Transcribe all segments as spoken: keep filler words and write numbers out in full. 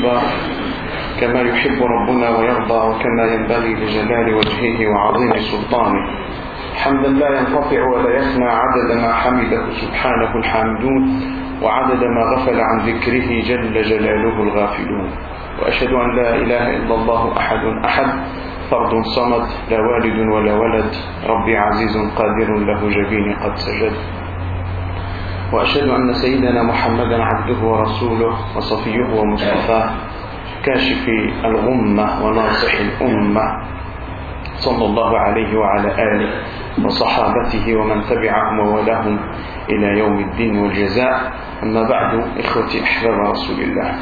طيبة كما يحب ربنا ويرضى وكما ينبغي لجلال وجهه وعظيم سلطانه، حمدا لا ينقطع ولا يفنى عدد ما حمده سبحانه الحامدون وعدد ما غفل عن ذكره جل جلاله الغافلون. وأشهد أن لا إله إلا الله أحد أحد فرد صمد لا والد ولا ولد، ربي عزيز قادر له جبين قد سجد. وأشهد أن سيدنا محمدا عبده ورسوله وصفيه ومصطفاه كاشف الغمة وناصح الأمة، صلى الله عليه وعلى آله وصحابته ومن تبعهم وولاهم إلى يوم الدين والجزاء. أما بعد، إخوتي أحباب رسول الله،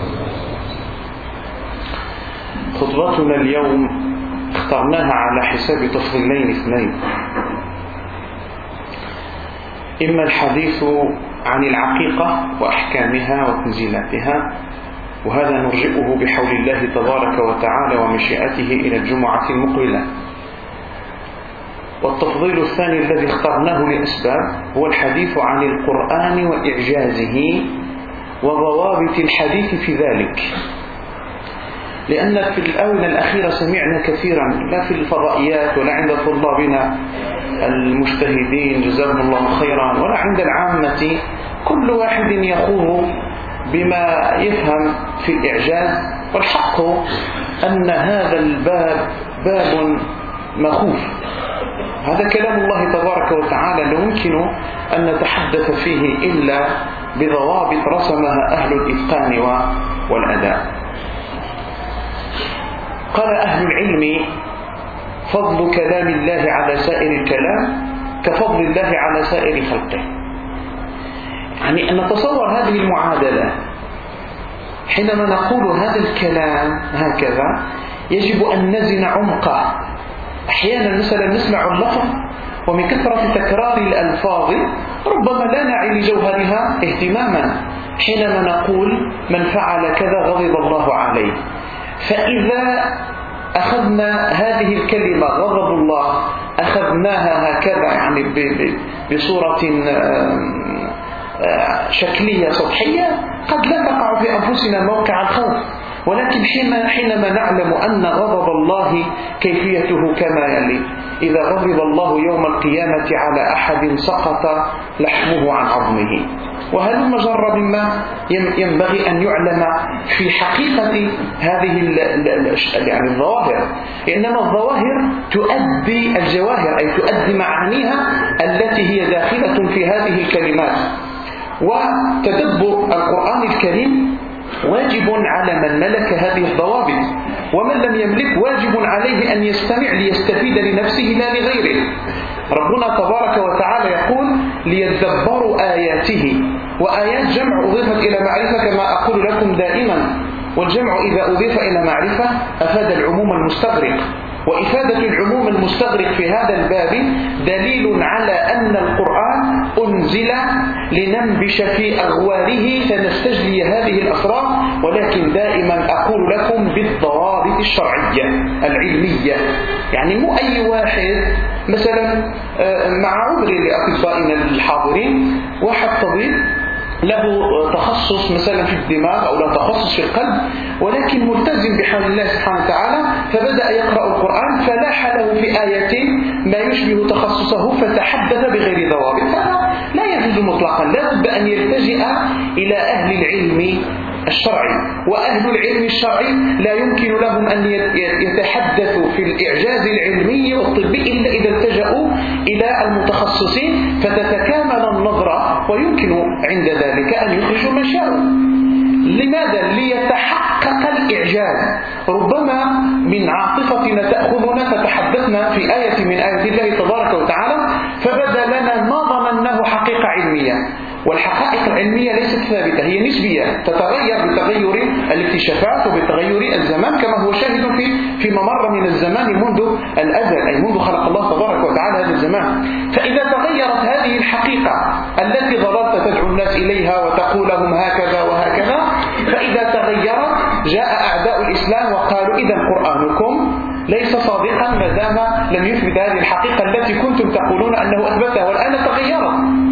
خطبتنا اليوم اخترناها على حساب تفضيلين اثنين: إما الحديث عن العقيقة وأحكامها وتنزيلاتها، وهذا نرجئه بحول الله تبارك وتعالى ومشيئته إلى الجمعة المقبلة. والتفضيل الثاني الذي اخترناه لأسباب هو الحديث عن القرآن وإعجازه وضوابط الحديث في ذلك، لأن في الآونة الأخيرة سمعنا كثيرا لا في الفضائيات ولا عند طلابنا المجتهدين جزاهم الله خيرا ولا عند العامة، كل واحد يخوض بما يفهم في الإعجاز، والحق أن هذا الباب باب مخوف. هذا كلام الله تبارك وتعالى لا يمكن أن نتحدث فيه إلا بضوابط رسمها أهل الإتقان والأداء. قال أهل العلم: فضل كلام الله على سائر الكلام كفضل الله على سائر خلقه. يعني أن نتصور هذه المعادلة حينما نقول هذا الكلام هكذا يجب أن نزن عمقه. أحيانا مثلا نسمع اللفظ ومن كثرة تكرار الألفاظ ربما لا نعي لجوهرها اهتماما. حينما نقول من فعل كذا غضب الله عليه، فإذا أخذنا هذه الكلمة غضب الله أخذناها هكذا يعني بصورة شكلية سطحية قد لا تقع في أنفسنا موقع الخوف، ولكن حينما نعلم أن غضب الله كيفيته كما يلي: إذا غضب الله يوم القيامة على أحد سقط لحمه عن عظمه. وهل مجرد مما ينبغي أن يعلم في حقيقة هذه يعني الظواهر، إنما الظواهر تؤدي الجواهر، أي تؤدي معانيها التي هي داخلة في هذه الكلمات. وتدبر القرآن الكريم واجب على من ملك هذه الضوابط، ومن لم يملك واجب عليه أن يستمع ليستفيد لنفسه لا لغيره. ربنا تبارك وتعالى يقول: ليدبروا آياته، وآيات جمع أضيفت إلى معرفة كما أقول لكم دائما، والجمع إذا أضيف إلى معرفة أفاد العموم المستغرق، وإفادة العموم المستغرق في هذا الباب دليل على أن القرآن أنزل لننبش في أغواره فنستجلي هذه الأسرار، ولكن دائما أقول لكم بالضوابط الشرعية العلمية. يعني مو أي واحد مثلا مع عذري لأطبائنا الحاضرين، واحد طبيب له تخصص مثلا في الدماغ أو له تخصص في القلب، ولكن ملتزم بحول الله سبحانه وتعالى، فبدأ يقرأ القرآن فلاح له في آيتين ما يشبه تخصصه فتحدث بغير ضوابط. هذا لا يجوز مطلقا، لا بد أن يلتجئ إلى أهل العلم الشرعي، وأهل العلم الشرعي لا يمكن لهم أن يتحدثوا في الإعجاز العلمي والطبي إلا إذا التجأوا إلى المتخصصين فتتكامل النظرة، ويمكن عند ذلك أن يخرجوا ما شاءوا. لماذا؟ ليتحقق الإعجاز. ربما من عاطفتنا تأخذنا فتحدثنا في آية من آيات الله تبارك وتعالى فبدا لنا ما ظنناه حقيقة علمية، والحقائق العلمية ليست ثابتة، هي نسبية تتغير بتغير الاكتشافات وبتغير الزمان، كما هو شاهد في فيما مر من الزمان منذ الأزل، أي منذ خلق الله تبارك وتعالى هذا الزمان. فإذا تغيرت هذه الحقيقة التي ظللت تدعو الناس إليها وتقول لهم هكذا وهكذا، فإذا تغيرت جاء أعداء الإسلام وقالوا: إذا قرآنكم ليس صادقا ما دام لم يثبت هذه الحقيقة التي كنتم تقولون أنه أثبتها، والآن تغيرت.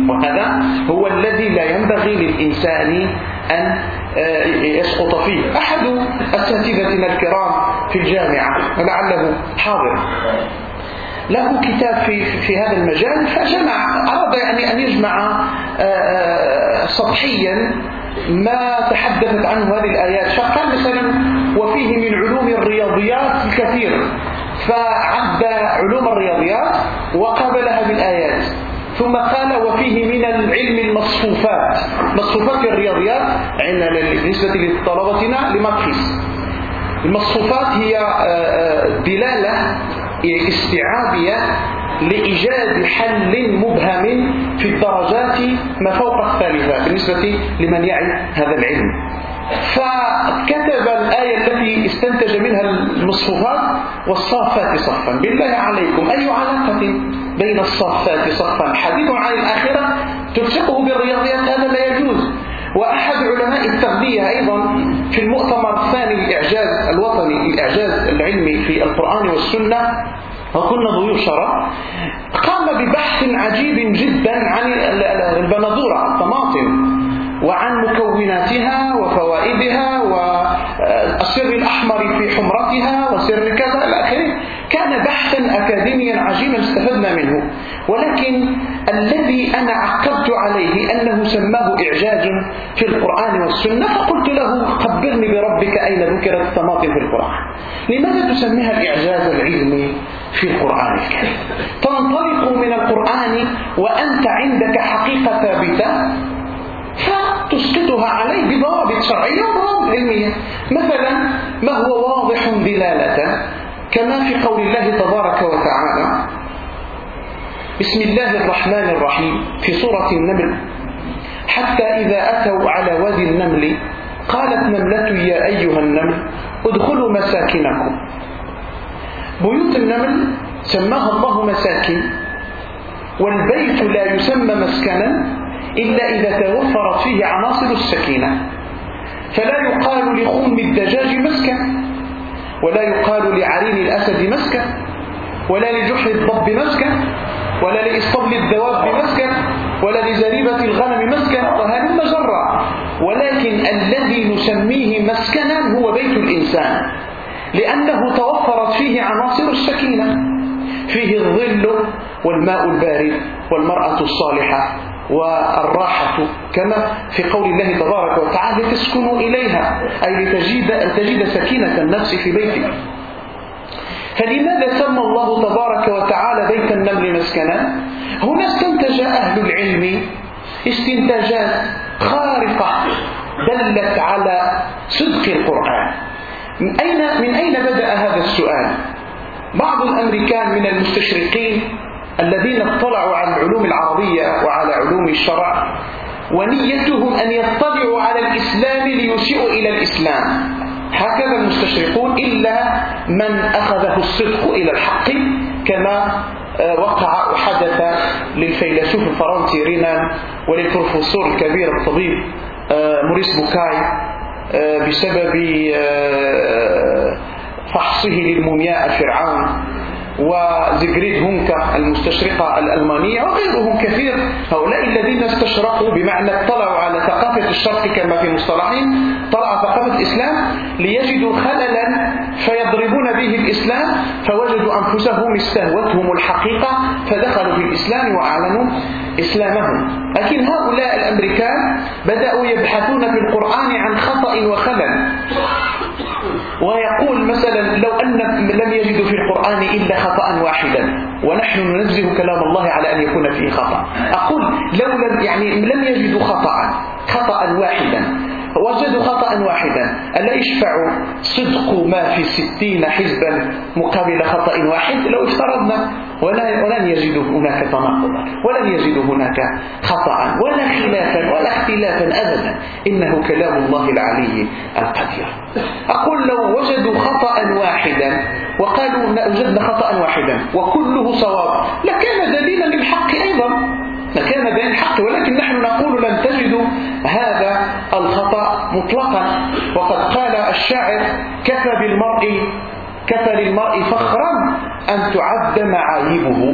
وهذا هو الذي لا ينبغي للإنسان أن يسقط فيه. أحد أساتذتنا الكرام في الجامعة ولعله حاضر له كتاب في, في هذا المجال، فجمع أراد يعني أن يجمع سطحيا ما تحدثت عنه هذه الآيات، فقال مثلا وفيه من علوم الرياضيات الكثير، فعد علوم الرياضيات وقابلها بالآيات، ثم قال وفيه من العلم المصفوفات، مصفوفات الرياضيات بالنسبة لطلبتنا لماركس. المصفوفات هي دلالة استيعابية لإيجاد حل مبهم في الدرجات ما فوق الثالثة بالنسبة لمن يعي هذا العلم. فكتب الآية التي استنتج منها المصفوفات والصافات صفا. بالله عليكم أي علاقة بين الصافات صفا؟ حديث عن الآخرة تلصقه بالرياضيات، هذا لا يجوز. وأحد علماء التغذية أيضا في المؤتمر الثاني للإعجاز الوطني، الإعجاز العلمي في القرآن والسنة، وكنا ضيوف شرف، قام ببحث عجيب جدا عن البندورة الطماطم وعن مكوناتها وفوائدها والسر الأحمر في حمرتها وسر كذا إلى آخره. كان بحثا أكاديميا عجيبا استفدنا منه، ولكن الذي أنا عقبت عليه أنه سماه إعجاز في القرآن والسنة. فقلت له خبرني بربك أين ذكرت الطماطم في القرآن؟ لماذا تسميها الإعجاز العلمي في القرآن الكريم؟ تنطلق من القرآن وأنت عندك حقيقة ثابتة فتسقطها عليه بضوابط شرعية وضوابط علمية. مثلا ما هو واضح دلالة كما في قول الله تبارك وتعالى بسم الله الرحمن الرحيم في سورة النمل: حتى إذا أتوا على وادي النمل قالت نملة يا أيها النمل ادخلوا مساكنكم. بيوت النمل سماها الله مساكن، والبيت لا يسمى مسكنا إلا إذا توفرت فيه عناصر السكينة. فلا يقال لخم الدجاج مسكن، ولا يقال لعرين الأسد مسكن، ولا لجحر الضب مسكن، ولا لإسطبل الدواب مسكن، ولا لزريبة الغنم مسكن، وهلم جرا. ولكن الذي نسميه مسكنا هو بيت الإنسان، لأنه توفرت فيه عناصر السكينة، فيه الظل والماء البارد والمرأة الصالحة والراحة، كما في قول الله تبارك وتعالى لتسكنوا إليها، أي لتجد أن تجد سكينة النفس في بيتك. فلماذا سمى الله تبارك وتعالى بيت النمل مسكنا؟ هنا استنتج أهل العلم استنتاجات خارقة دلت على صدق القرآن. من أين, من أين بدأ هذا السؤال؟ بعض الأمريكان من المستشرقين الذين اطلعوا على العلوم العربية وعلى علوم الشرع ونيتهم أن يطلعوا على الإسلام ليسيئوا إلى الإسلام، هكذا المستشرقون، إلا من أخذه الصدق إلى الحق، كما وقع وحدث للفيلسوف الفرنسي رينان وللبروفيسور الكبير الطبيب موريس بوكاي بسبب فحصه للمومياء فرعون، وزيغريد هونكا المستشرقة الألمانية وغيرهم كثير. هؤلاء الذين استشرقوا بمعنى اطلعوا على ثقافة الشرق كما في مصطلحين، طلع ثقافة الإسلام ليجدوا خللا فيضربون به الإسلام، فوجدوا أنفسهم استهوتهم الحقيقة فدخلوا في الإسلام وأعلنوا إسلامهم. لكن هؤلاء الأمريكان بدأوا يبحثون في القرآن عن خطأ وخلل، ويقول مثلا لو أن لم يجدوا في القرآن إلا خطأ واحدا، ونحن ننزه كلام الله على أن يكون فيه خطأ. أقول لو لم يعني لم يجدوا خطأ خطأ واحدا، وجدوا خطأ واحدا، ألا يشفع صدق ما في ستين حزبا مقابل خطأ واحد؟ لو افترضنا ولن يجدوا هناك تناقضا، ولن يجدوا هناك خطأ ولا خلافا ولا اختلافا أبدا، إنه كلام الله العلي القدير. أقول لو وجدوا خطأ واحدا وقالوا وجدنا خطأ واحدا وكله صواب لكان دليلا للحق أيضا، لكان دليلا للحق، ولكن نحن نقول لن تجدوا هذا الخطأ مطلقا. وقد قال الشاعر كفى بالمرء كفى للمرء فخرا أن تعد معايبه.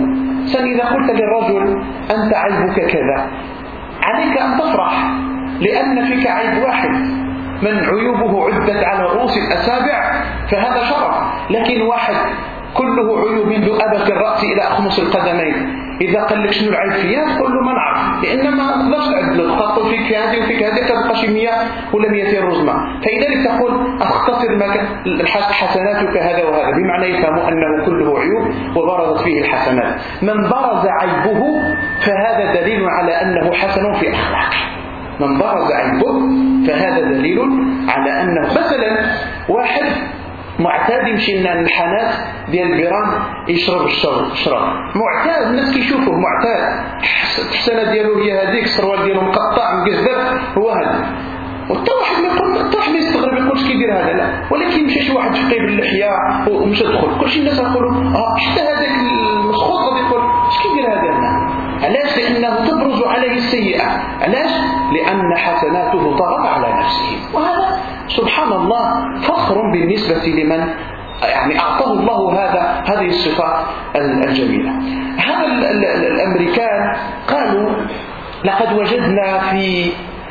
سن إذا قلت للرجل أنت عيبك كذا عليك أن تفرح، لأن فيك عيب واحد من عيوبه عدت على رؤوس الأسابع فهذا شرف. لكن واحد كله عيوب منذ أبط الرأس إلى أخمص القدمين، إذا قال لك شنو العيب فيها تقول له ما نعرف، لأن ما تقدرش تعدل، تقول فيك في هذه وفيك هذه تبقى شي مية ولا مئتين رزمة. فلذلك تقول أختصر حسناتك هذا وهذا، بمعنى يفهم أنه كله عيوب وبرزت فيه الحسنات. من برز عيبه فهذا دليل على أنه حسن في أخلاقه. من برز عيبه فهذا دليل على أنه مثلا واحد معتاد يمشي لنا الحانات ديال البيران يشرب الشرب شراب معتاد، الناس كيشوفوه معتاد، الحسنه ديالو هي هذيك، السروال ديالو مقطع مقزدر هو هذا. وحتى واحد ما يقول حتى واحد ما يستغرب يقول اش كيدير هذا، لا، ولكن مشى شي واحد فقيه باللحيه ومشى دخل كلشي الناس يقولوا اه حتى هذاك المسخوط غادي يقول اش كيدير هذا هنا. علاش؟ لأنه تبرز عليه السيئة. علاش؟ لأن حسناته طغت على نفسه. وهذا سبحان الله فخر بالنسبة لمن يعني أعطاه الله هذا هذه الصفات الجميلة. هذا الأمريكان قالوا لقد وجدنا في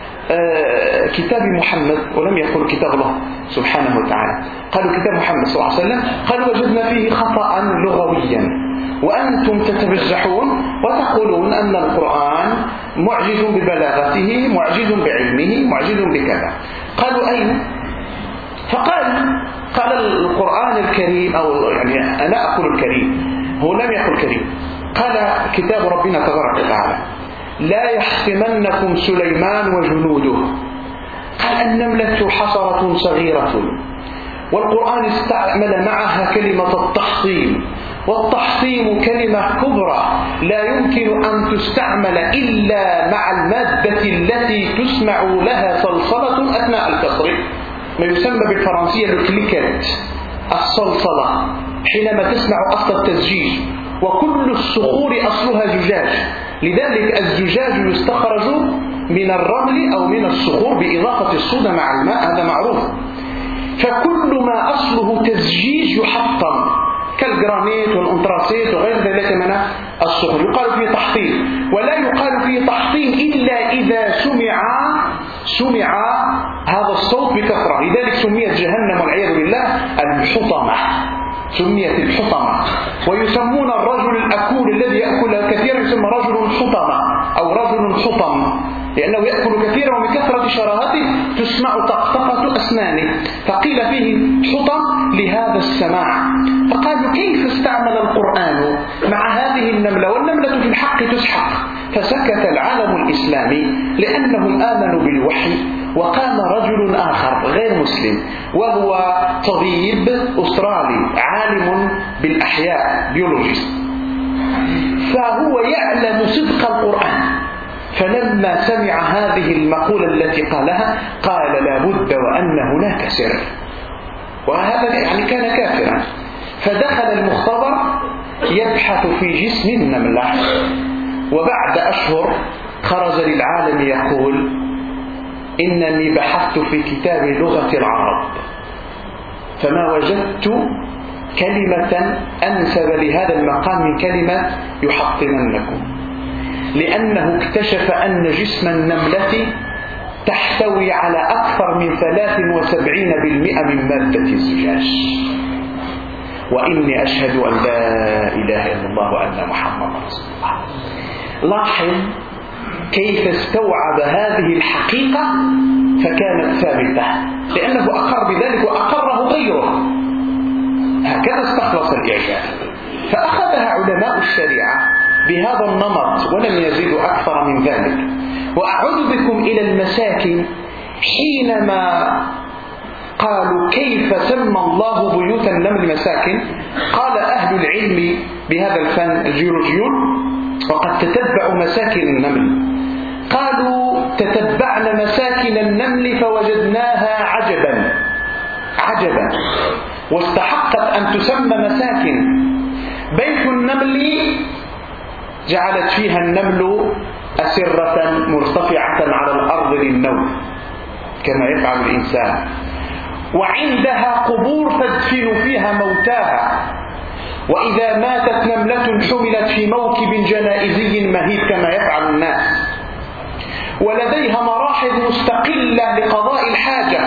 كتاب محمد، ولم يقل كتاب الله سبحانه وتعالى، قالوا كتاب محمد صلى الله عليه وسلم، قالوا وجدنا فيه خطأ لغويا وأنتم تتبجحون وتقولون أن القرآن معجز ببلاغته، معجز بعلمه، معجز بكذا. قالوا أين؟ فقال قال القرآن الكريم، أو يعني أنا أقول الكريم، هو لم يقل كريم، قال كتاب ربنا تبارك وتعالى لا يحطمنكم سليمان وجنوده. قال النملة حشرة صغيرة، والقرآن استعمل معها كلمة التحطيم، والتحطيم كلمة كبرى لا يمكن أن تستعمل إلا مع المادة التي تسمع لها صلصلة أثناء الكسر، ما يسمى بالفرنسية الكليكات، الصلصلة حينما تسمع أصل التزجيج. وكل الصخور أصلها زجاج، لذلك الزجاج يستخرج من الرمل أو من الصخور بإضافة الصودا مع الماء، هذا معروف. فكل ما أصله تزجيج يحطم كالجرانيت والأنتراسيت وغير ذلك من الصخور، يقال فيه تحطيم. ولا يقال فيه تحطيم إلا إذا سمع سمع هذا الصوت بكثرة، لذلك سميت جهنم والعياذ بالله الحطمة، سميت الحطمة. ويسمون الرجل الأكول الذي يأكل كثيرا يسمى رجل حطمة أو رجل حطم، لأنه يأكل كثيرا ومن كثرة شراهته تسمع طقطقة أسنانه، فقيل فيه حطم لهذا السماع. فقالوا كيف استعمل القرآن مع هذه النملة، والنملة في الحق تسحق. فسكت العالم الإسلامي لأنهم آمنوا بالوحي. وقام رجل آخر غير مسلم وهو طبيب أسترالي عالم بالأحياء بيولوجيست، فهو يعلم صدق القرآن، فلما سمع هذه المقولة التي قالها قال لا بد وأن هناك سر، وهذا يعني كان كافرا. فدخل المختبر يبحث في جسم النملة، وبعد أشهر خرج للعالم يقول إنني بحثت في كتاب لغة العرب فما وجدت كلمة أنسب لهذا المقام من كلمة يحطمنكم، لأنه اكتشف أن جسم النملة تحتوي على أكثر من ثلاث وسبعين بالمئة من مادة الزجاج. وإني أشهد أن لا إله إلا الله وأن محمد رسول الله. لاحظ كيف استوعب هذه الحقيقة فكانت ثابتة، لأنه أقر بذلك وأقره غيره، هكذا استخلص الإعجاب. فأخذها علماء الشريعة بهذا النمط ولم يزيدوا أكثر من ذلك. وأعود بكم إلى المساكن، حينما قالوا كيف سمى الله بيوت النمل مساكن، قال أهل العلم بهذا الفن الجيولوجيون وقد تتبعوا مساكن النمل، قالوا تتبعنا مساكن النمل فوجدناها عجبا عجبا واستحقت أن تسمى مساكن. بيت النمل جعلت فيها النمل أسرة مرتفعة على الأرض للنوم كما يفعل الإنسان، وعندها قبور تدفن فيها موتاها، وإذا ماتت نملة حملت في موكب جنائزي مهيب كما يفعل الناس، ولديها مراحل مستقلة لقضاء الحاجة،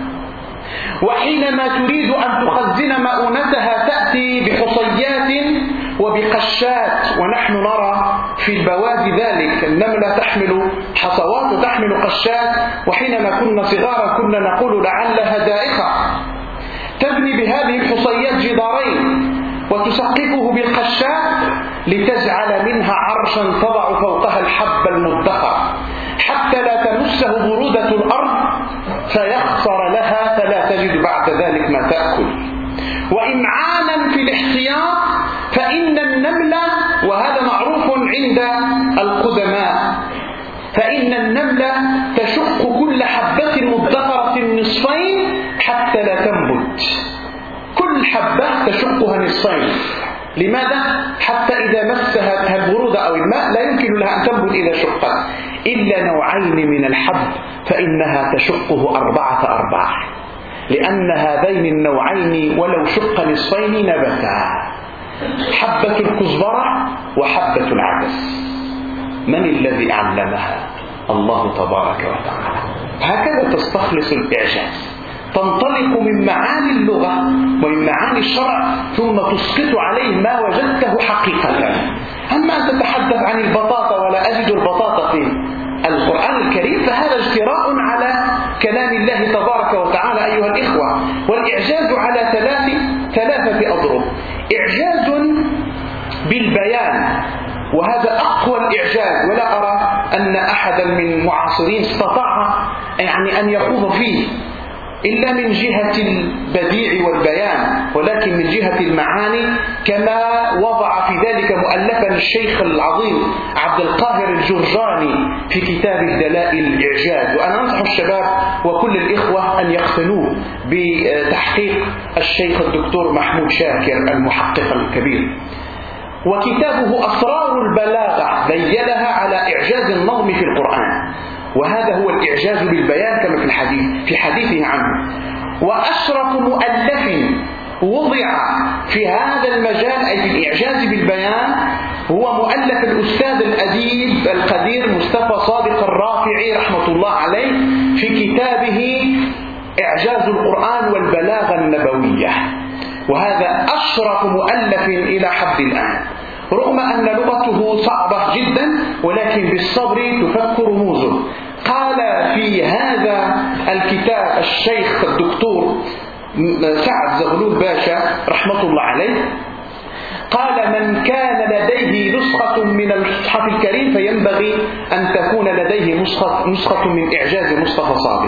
وحينما تريد أن تخزن مؤونتها تأتي بحصيات وبقشات، ونحن نرى في البوادي ذلك، النملة تحمل حصوات وتحمل قشات، وحينما كنا صغارا كنا نقول لعلها دائخة، تبني بهذه الحصيات جدارين وتسقفه بالقشات لتجعل منها عرشا تضع فوقها الحب المدخر حتى لا تمسه برودة الأرض فيخسر لها فلا تجد بعد ذلك ما تأكل. وإمعانا في الاحتياط فإن النملة، وهذا معروف عند القدماء، فإن النملة تشق كل حبة مدخرة نصفين حتى لا تنبت، كل حبة تشقها نصفين. لماذا؟ حتى إذا مسها البرودة أو الماء لا يمكن لها أن تنبت إذا شقت، إلا نوعين من الحب فإنها تشقه أربعة أرباع، لأن هذين النوعين ولو شق نصفين نبتا، حبة الكزبرة وحبة العدس. من الذي علمها؟ الله تبارك وتعالى. هكذا تستخلص الإعجاز، تنطلق من معاني اللغة ومن معاني الشرع ثم تسقط عليه ما وجدته حقيقة. أما أن تتحدث عن البطاطا ولا أجد البطاطا في القرآن الكريم فهذا اجتراء على كلام الله تبارك وتعالى أيها الإخوة. والإعجاز على ثلاث ثلاثة أضرب: إعجاز بالبيان، وهذا أقوى الإعجاز، ولا أرى أن أحدا من المعاصرين استطاع يعني أن يخوض فيه إلا من جهة البديع والبيان، ولكن من جهة المعاني كما وضع في ذلك مؤلفا الشيخ العظيم عبد القاهر الجرجاني في كتابه دلائل الإعجاز. وأنا أنصح الشباب وكل الإخوة أن يقتنوه بتحقيق الشيخ الدكتور محمود شاكر المحقق الكبير. وكتابه أسرار البلاغة بيّنها على إعجاز النظم في القرآن، وهذا هو الإعجاز بالبيان كما في الحديث في حديثه عنه. وأشرف مؤلف وضع في هذا المجال أي في الإعجاز بالبيان هو مؤلف الأستاذ الأديب القدير مصطفى صادق الرافعي رحمة الله عليه في كتابه إعجاز القرآن والبلاغة النبوية، وهذا أشرف مؤلف إلى حد الآن، رغم أن لغته صعبة جدا ولكن بالصبر تفك رموزه. قال في هذا الكتاب الشيخ الدكتور سعد زغلول باشا رحمة الله عليه، قال: من كان لديه نسخة من المصحف الكريم فينبغي أن تكون لديه نسخة, نسخة من إعجاز مصطفى صادق.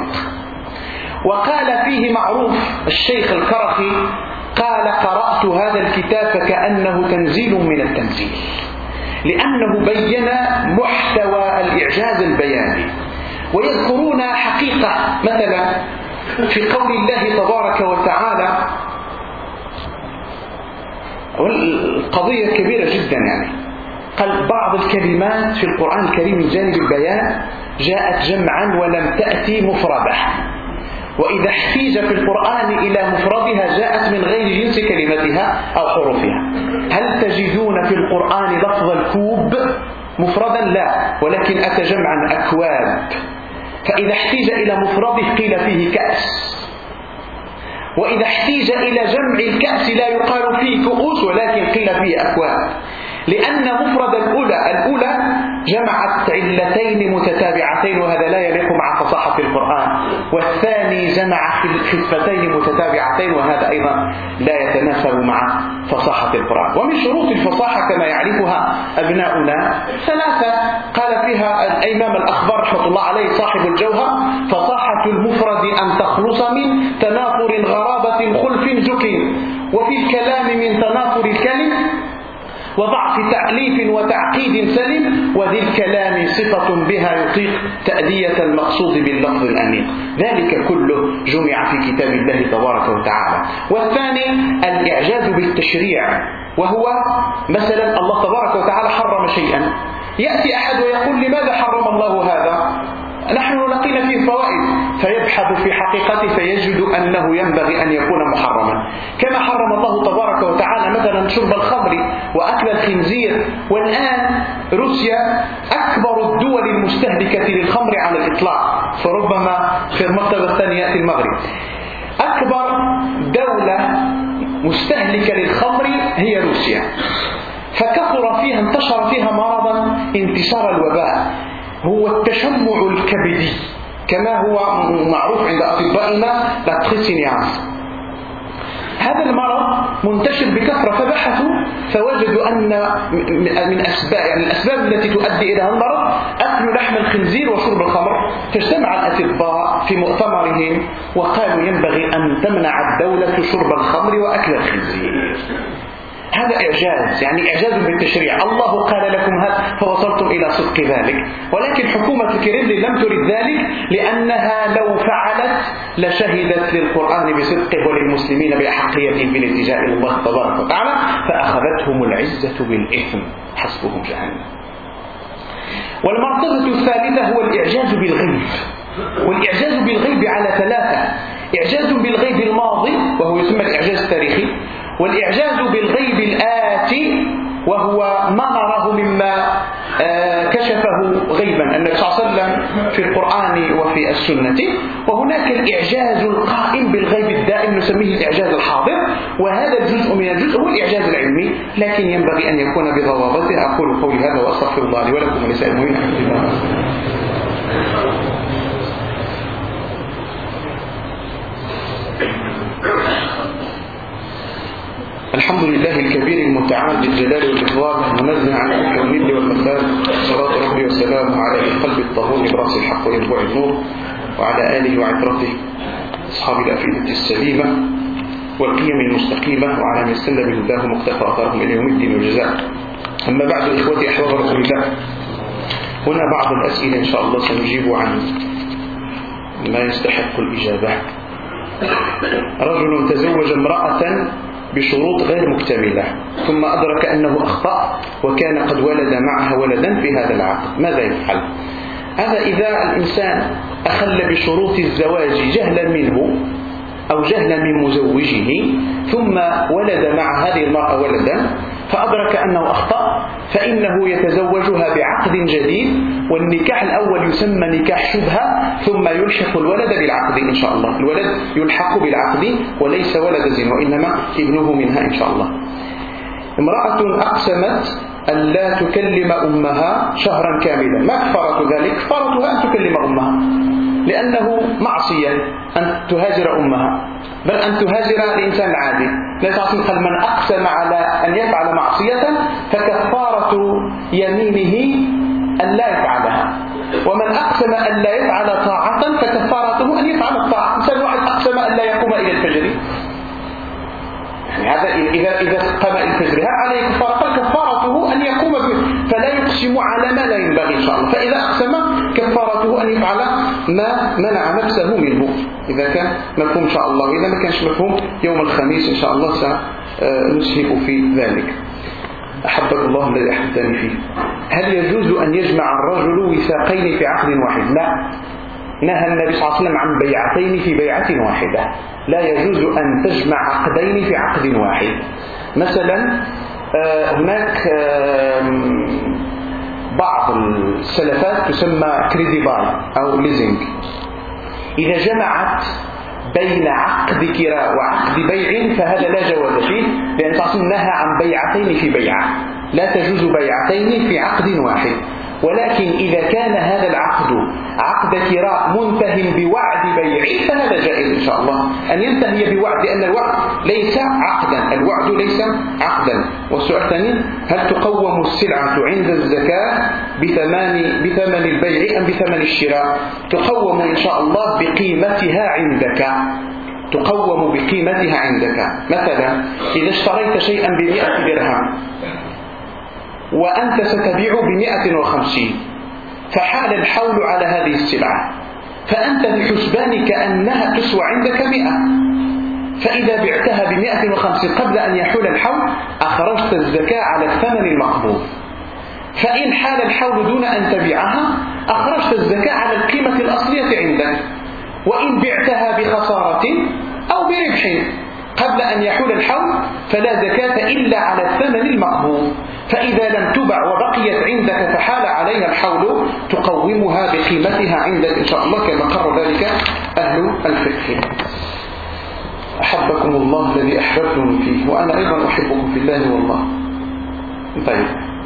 وقال فيه معروف الشيخ الكرخي قال: قرأت هذا الكتاب فكأنه تنزيل من التنزيل، لأنه بين محتوى الإعجاز البياني. ويذكرون حقيقة مثلا في قول الله تبارك وتعالى، والقضية كبيرة جدا يعني، قال: بعض الكلمات في القرآن الكريم من جانب البيان جاءت جمعا ولم تأتي مفردة، وإذا احتيج في القرآن إلى مفردها جاءت من غير جنس كلمتها أو حروفها. هل تجدون في القرآن لفظ الكوب مفردا؟ لا، ولكن أتى جمعا أكواب. فإذا احتيج إلى مفرده قيل فيه كأس، وإذا احتيج إلى جمع الكأس لا يقال فيه كؤوس ولكن قيل فيه أكواب، لأن مفرد الأولى الأولى جمعت علتين متتابعتين وهذا لا يليق مع فصاحة القرآن، والثاني جمع خفتين متتابعتين وهذا أيضا لا يتناسب مع فصاحة القرآن. ومن شروط الفصاحة كما يعرفها أبناؤنا ثلاثة قال فيها الإمام الأخبار رحمة الله عليه صاحب الجوهر: فصاحة المفرد أن تخلص من تنافر غرابة خلف زكي، وفي الكلام من تنافر الكلم وضعف تأليف وتعقيد سلم، وذي الكلام صفة بها يطيق تأدية المقصود باللفظ الأنيق. ذلك كله جمع في كتاب الله تبارك وتعالى. والثاني الإعجاز بالتشريع، وهو مثلا الله تبارك وتعالى حرم شيئا، يأتي أحد ويقول: لماذا حرم الله هذا؟ نحن لقينا فيه فوائد، فيبحث في حقيقته فيجد أنه ينبغي أن يكون محرما، كما حرم الله تبارك وتعالى مثلا شرب الخمر وأكل الخنزير. والآن روسيا أكبر الدول المستهلكة للخمر على الإطلاق، فربما في المرتبة الثانية يأتي المغرب. أكبر دولة مستهلكة للخمر هي روسيا، فكثر فيها انتشر فيها مرضا انتشار الوباء، هو التشمع الكبدي كما هو معروف عند أطبائنا لاتريسينياز. هذا المرض منتشر بكثرة، فبحثوا فوجدوا أن من أسباب يعني الأسباب التي تؤدي إلى المرض أكل لحم الخنزير وشرب الخمر. فاجتمع الأطباء في مؤتمرهم وقالوا ينبغي أن تمنع الدولة شرب الخمر وأكل الخنزير. هذا إعجاز، يعني إعجاز بالتشريع. الله قال لكم هذا فوصلتم إلى صدق ذلك، ولكن حكومة الكرملين لم ترد ذلك، لأنها لو فعلت لشهدت للقرآن بصدقه وللمسلمين بأحقيتهم بالاتجاه إلى الله تبارك وتعالى، فأخذتهم العزة بالإثم حسبهم جهنم. والمرتبة الثالثة هو الإعجاز بالغيب، والإعجاز بالغيب على ثلاثة: إعجاز بالغيب الماضي وهو يسمى الإعجاز التاريخي، والإعجاز بالغيب الآتي وهو ما نراه مما كشفه غيبا النبي صلى الله عليه وسلم في القرآن وفي السنة، وهناك الإعجاز القائم بالغيب الدائم نسميه الإعجاز الحاضر، وهذا الجزء من الجزء هو الإعجاز العلمي، لكن ينبغي أن يكون بضوابطه. أقول قولي هذا وأستغفر الله لي ولكم ولسائر المؤمنين. الحمد لله الكبير المتعال بالجلال والإكرام، المنزه عن الكمال والمثال، صلاة ربي وسلامه على القلب الطهور برأس الحق وينبوع النور، وعلى آله وعترته أصحاب الأفئدة السليمة والقيم المستقيمة، وعلى من استنى بهداه مقتفى أثرهم إلى يوم الدين والجزاء. أما بعد، إخوتي أحباب رسول الله، هنا بعض الأسئلة إن شاء الله سنجيب عن ما يستحق الإجابة. رجل تزوج امرأة بشروط غير مكتملة، ثم أدرك أنه أخطأ وكان قد ولد معها ولدا في هذا العقد، ماذا يفعل؟ هذا إذا الإنسان أخل بشروط الزواج جهلا منه أو جهلا من مزوجه، ثم ولد مع هذه المرأة ولدا فأدرك أنه أخطأ، فإنه يتزوجها بعقد جديد، والنكاح الأول يسمى نكاح شبهة، ثم يلحق الولد بالعقد إن شاء الله. الولد يلحق بالعقد وليس ولد زنا، وإنما ابنه منها إن شاء الله. امرأة أقسمت أن لا تكلم أمها شهرا كاملا، ما كفارة ذلك؟ كفارتها أن تكلم أمها، لأنه معصية أن تهاجر أمها، بل أن تهاجر الإنسان العادي. ليس عصيا قال من أقسم على أن يفعل معصية فكفارة يمينه أن لا يفعلها، ومن أقسم أن لا يفعل طاعة فكفارته أن يفعل الطاعة. إنسان واحد أقسم أن لا يقوم إلى الفجر، يعني هذا إذا إذا قام إلى الفجر هل عليه كفارة؟ قال كفارته أن يقوم به، فلا يقسم على ما لا ينبغي إن شاء الله. فإذا أقسم كفارته أن يفعل ما منع نفسه منه، إذا كان مفهوم إن شاء الله. إذا ما كانش مفهوم يوم الخميس إن شاء الله سنسهب في ذلك. أحبك الله الذي أحبتني فيه. هل يجوز أن يجمع الرجل وثاقين في عقد واحد؟ لا، نهى النبي صلى الله عليه وسلم عن بيعتين في بيعة واحدة. لا يجوز أن تجمع عقدين في عقد واحد. مثلا هناك بعض السلفات تسمى كريدي باي أو ليزنج، إذا جمعت بين عقد كراء وعقد بيع فهذا لا جواز فيه، لأن صلى الله عليه وسلم نهى عن بيعتين في بيعة، لا تجوز بيعتين في عقد واحد. ولكن إذا كان هذا العقد عقد كراء منتهي بوعد بيع فهذا جائز إن شاء الله أن ينتهي بوعد، لأن الوعد ليس عقدا، الوعد ليس عقدا. والسؤال الثاني: هل تقوم السلعة عند الزكاة بثمن بثمن البيع أم بثمن الشراء؟ تقوم إن شاء الله بقيمتها عندك، تقوم بقيمتها عندك. مثلا إذا اشتريت شيئا بمئة درهم وأنت ستبيع بمئة وخمسين، فحال الحول على هذه السلعة، فأنت بحسبانك أنها تسوى عندك مئة، فإذا بعتها بمئة وخمسين قبل أن يحول الحول أخرجت الزكاة على الثمن المقبوض. فإن حال الحول دون أن تبيعها أخرجت الزكاة على القيمة الأصلية عندك، وإن بعتها بخسارة أو بربح قبل أن يحول الحول فلا زكاة إلا على الثمن المقبوض. فإذا لم تبع وبقيت عندك فحال عليها الحول تقومها بقيمتها عندك إن شاء الله كما قرر ذلك أهل الفقه. أحبكم الله الذي أحببتم فيه، وأنا أيضا أحبكم في الله والله. طيب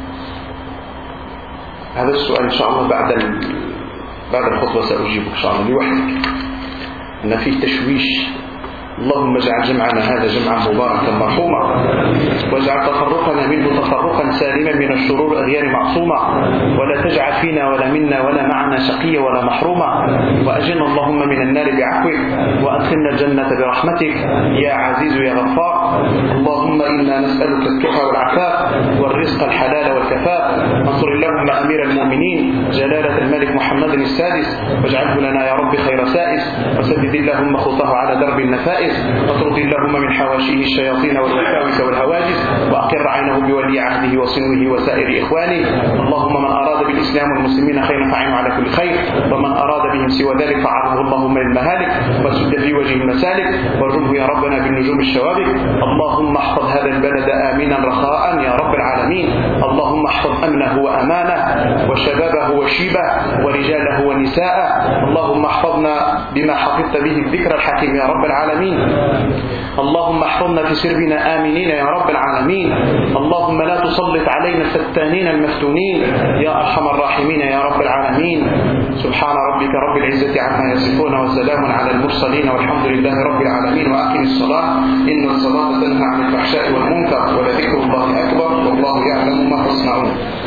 هذا السؤال إن شاء الله بعد بعد الخطبة سأجيبه إن شاء الله لوحدك، أن فيه تشويش. اللهم اجعل جمعنا هذا جمعا مباركا مرحوما، واجعل تفرقنا منه تفرقا سالما من الشرور أغيار معصوما، ولا تجعل فينا ولا منا ولا معنا شقيا ولا محروما، وأجلنا اللهم من النار بعفوك، وأدخلنا الجنة برحمتك يا عزيز يا غفار. اللهم إنا نسألك التقى والعفاف والرزق الحلال والكفاف. انصر اللهم أمير المؤمنين جلالة الملك محمد السادس، واجعله لنا يا رب خير سائس، وسدد اللهم خطاه على درب النفائس، واطرد اللهم من حواشيه الشياطين والوساوس والهواجس، وأقر عينه بولي عهده وصنوه وسائر إخوانه. اللهم من أراد بالإسلام والمسلمين خيرا فعينه على كل خير، ومن أراد بهم سوى ذلك فعرضه اللهم للمهالك، وسد في وجه المسالك، وارجمه يا ربنا بالنجوم الشوابك. اللهم احفظ هذا البلد آمنا رخاء يا رب العالمين. اللهم احفظ أمنه وأمانه وشبابه وشيبه ورجاله ونساءه. اللهم احفظنا بما حفظت به الذكر الحكيم يا رب العالمين. اللهم احفظنا في سربنا آمنين يا رب العالمين. اللهم لا تسلط علينا الفتانين المفتونين يا أرحم الراحمين يا رب العالمين. سبحان ربك رب العزة عما يصفون، وسلام على المرسلين، والحمد لله رب العالمين. وأقم الصلاة إن الصلاة تنهى عن الفحشاء والمنكر، ولذكر الله أكبر، والله يعلم ما تصنعون.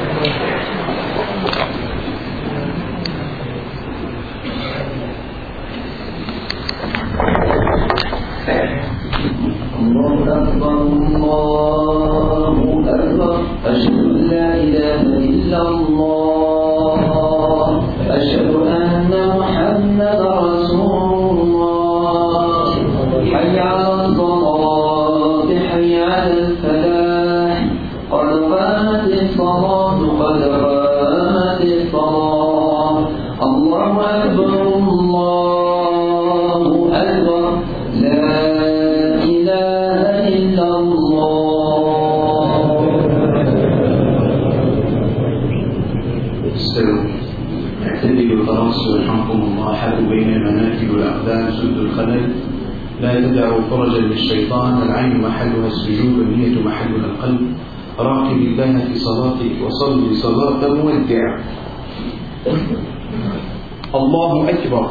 الله أكبر الله أكبر، أشهد أن لا إله إلا الله، أشهد أن محمدا رسول الله. حي على الصلاة حي على الفلاح، قد قامت الصلاة قد قامت الصلاة. الله أكبر الله أكبر، لا إله إلا الله. استووا اعتدلوا تراصوا يرحمكم الله، حدوا بين المناكب والأقدام، سدوا الخلل، لا تدعوا فرجا للشيطان. العين محلها السجود، والنية محلها القلب. راقب الله في صلاتك وصل صلاة مودع. الله أكبر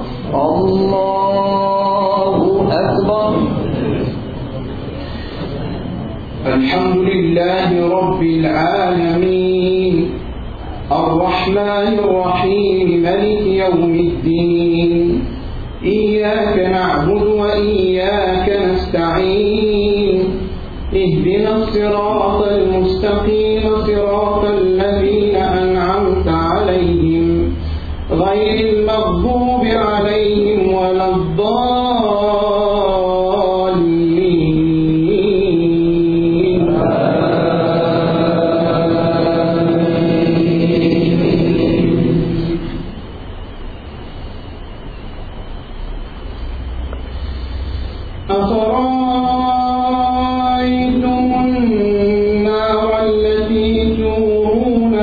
الله أكبر. الحمد لله رب العالمين، الرحمن الرحيم، ملك يوم الدين. إياك نعبد وإياك نستعين، اهدنا الصراط المستقيم، صراط الذين أنعمت عليهم غير المغضوب عليهم ولا الضالين. أفرأيتم النار التي تورون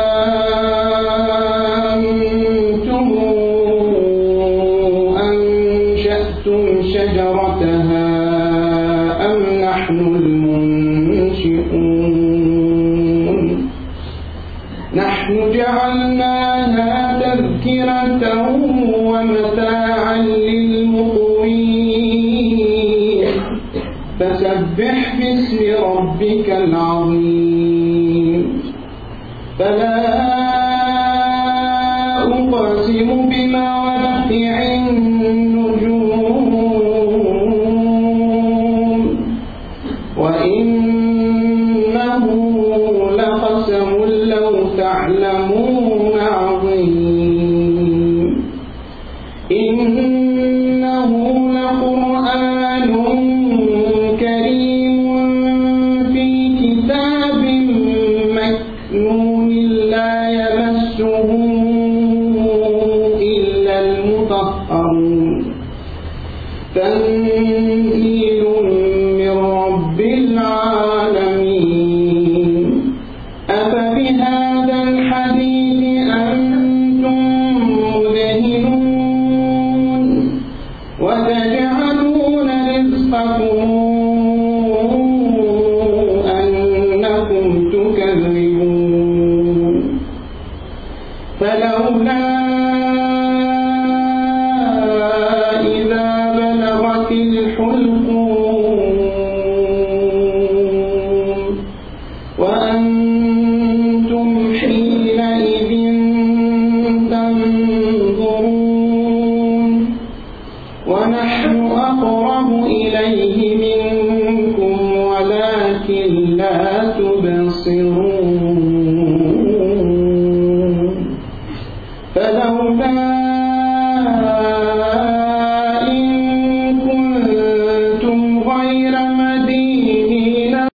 شجرتها أم نحن المنشئون؟ نحن جعلناها تذكرة ومتاعا للمقوين، فسبح باسم ربك العظيم. فلا أقسم بمواقع النجوم، وإنه لقسم لو تعلمون عظيم. إنه لقرآن كريم في كتاب مكنون لا ربكم أنكم تكذبون فلولا إذا بلغت الحلقوم وأنتم حينئذ تنظرون ونحن أقرب إليه منكم ولكن لا تبصرون فلولا